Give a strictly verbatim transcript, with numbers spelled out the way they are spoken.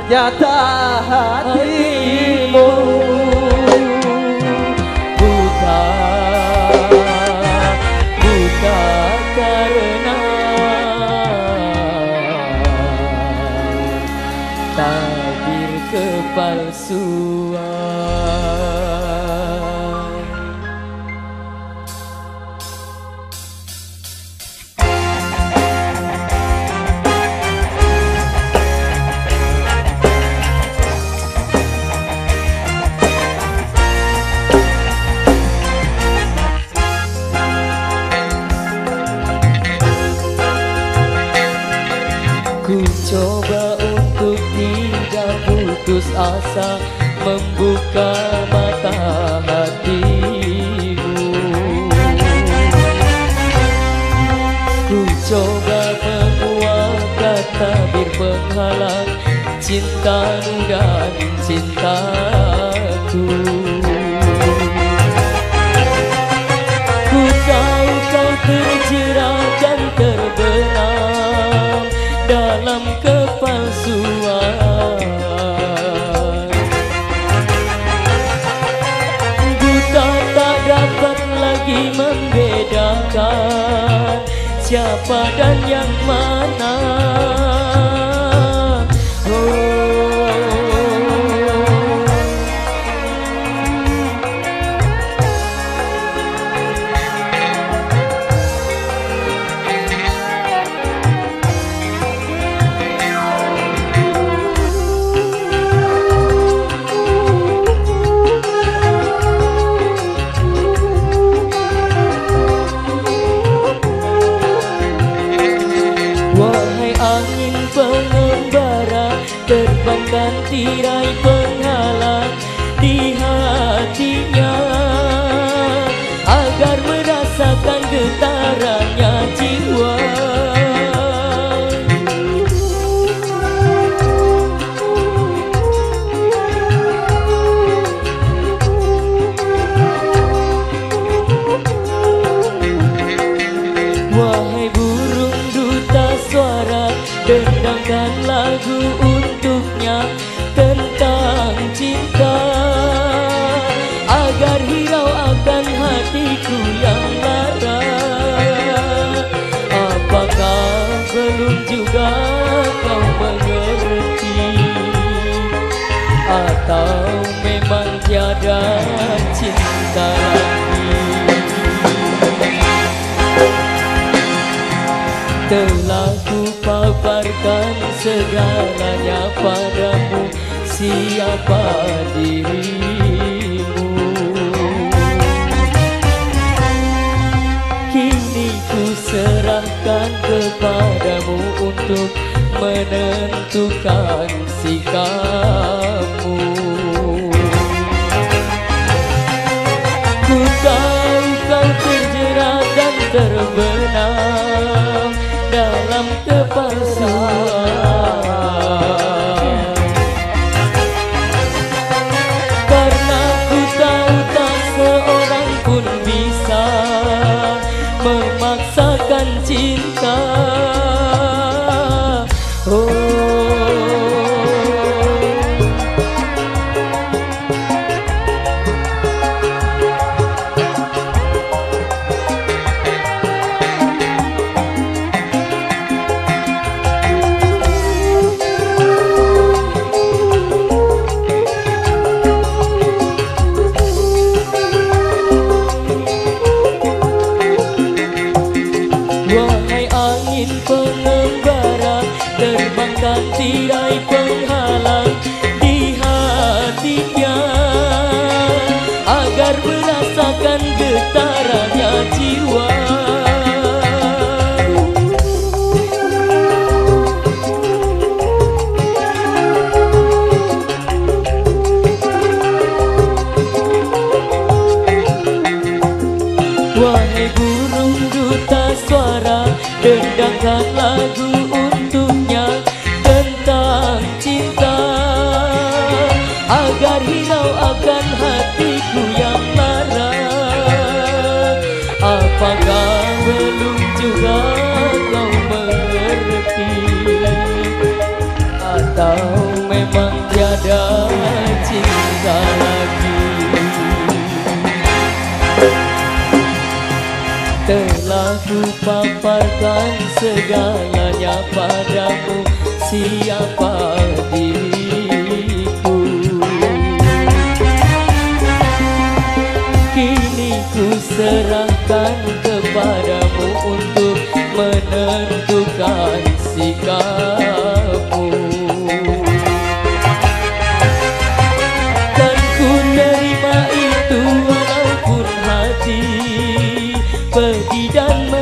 nyata hatimu. Buta, buta karena tabir kepalsuan. Ku coba untuk tidak putus asa, membuka mata hatimu. Ku coba menguatkan tabir penghalang cintamu dan cintaku. Ku tahu kau terjerat dan terbenam dalam kepalsuan. Buta tak dapat lagi membedakan siapa dan yang mana. Wahai angin pengembara, terbangkan tirai penghalang di hatinya, agar merasakan getarannya jiwa. Wahai burung duta suara, dendangkan lagu untuknya tentang cinta, agar hirau akan hatiku yang lara. Apakah belum juga kau mengerti, atau memang tiada cinta lagi? Telah ku paparkan segalanya padamu, siapa dirimu. Kini ku serahkan kepadamu untuk menentukan sikapmu. Ku tahu kau terjerat dan terbenam dalam kepalsuan, karena ku tahu tak seorang pun bisa memaksakan cinta. Oh, pengembara, terbangkan tirai penghalang di hatinya, agar merasakan getarannya jiwa. Wahai burung duta suara, dendangkan lagu untuknya tentang cinta, agar hirau akan hatiku yang lara. Apakah belum juga kau mengerti, atau memang ada cinta lagi. Telah ku paparkan segalanya padamu, siapa diriku. Kini ku serahkan kepadamu untuk menentukan sikapmu. Dan ku terima itu walaupun hati pedih dan